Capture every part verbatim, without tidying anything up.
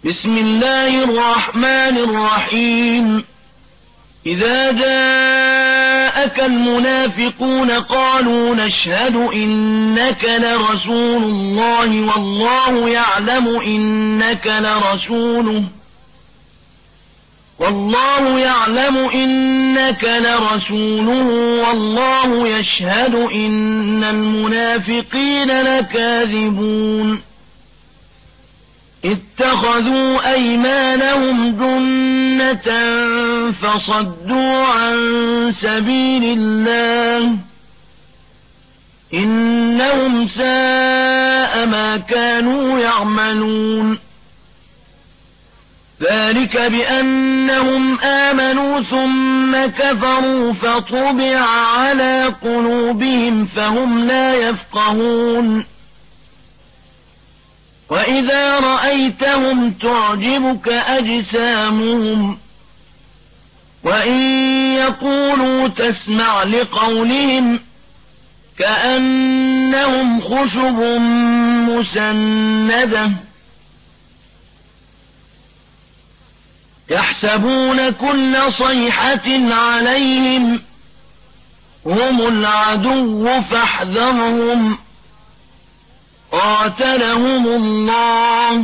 بسم الله الرحمن الرحيم إذا جاءك المنافقون قالوا نشهد إنك لرسول الله والله يعلم إنك لرسوله والله يعلم إنك لرسوله والله يشهد إن المنافقين لكاذبون اتخذوا أيمانهم جنة فصدوا عن سبيل الله إنهم ساء ما كانوا يعملون ذلك بأنهم آمنوا ثم كفروا فطبع على قلوبهم فهم لا يفقهون وإذا رأيتهم تعجبك أجسامهم وإن يقولوا تسمع لقولهم كأنهم خشب مسندة يحسبون كل صيحة عليهم هم العدو فاحذرهم قاتلهم الله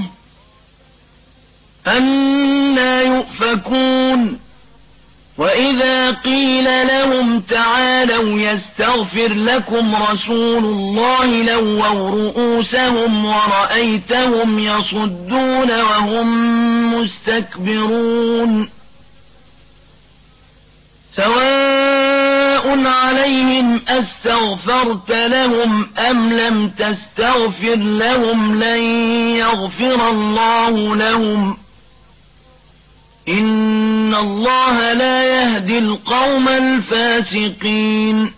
أنى يؤفكون وإذا قيل لهم تعالوا يستغفر لكم رسول الله لووا رؤوسهم ورأيتهم يصدون وهم مستكبرون سواء عليهم أستغفرت لهم أم لم تستغفر لهم لن يغفر الله لهم إن الله لا يهدي القوم الفاسقين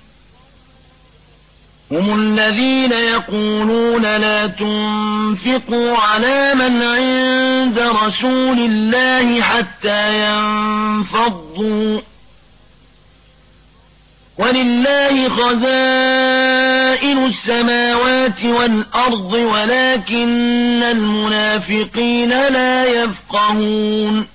هم الذين يقولون لا تنفقوا على من عند رسول الله حتى ينفضوا ولله خزائن السماوات والأرض ولكن المنافقين لا يفقهون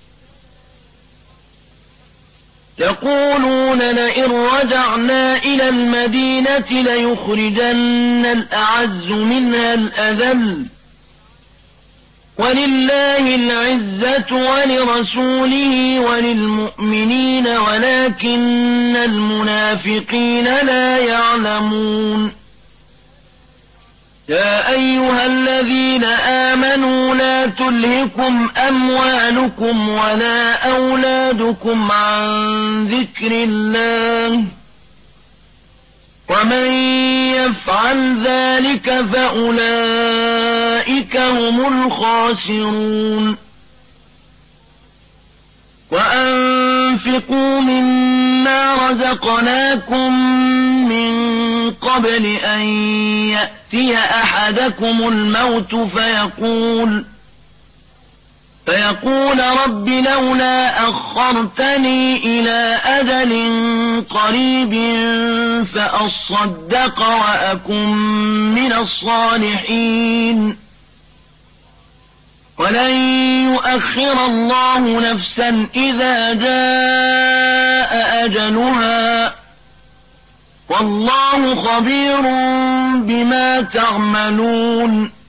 يقولون لئن رجعنا إلى المدينة ليخرجن الأعز منها الأذل ولله العزة ولرسوله وللمؤمنين ولكن المنافقين لا يعلمون يا أيها الذين آمنوا لا تلهكم أموالكم ولا أولادكم عن ذكر الله ومن يفعل ذلك فأولئك هم الخاسرون وأنفقوا مما رزقناكم من قبل أن يأتي أحدكم الموت فيقول فيقول رب لولا أخرتني إلى أجل قريب فأصدق وأكن من الصالحين ولن يؤخر الله نفسا إذا جاء أجلها والله خبير بما تعملون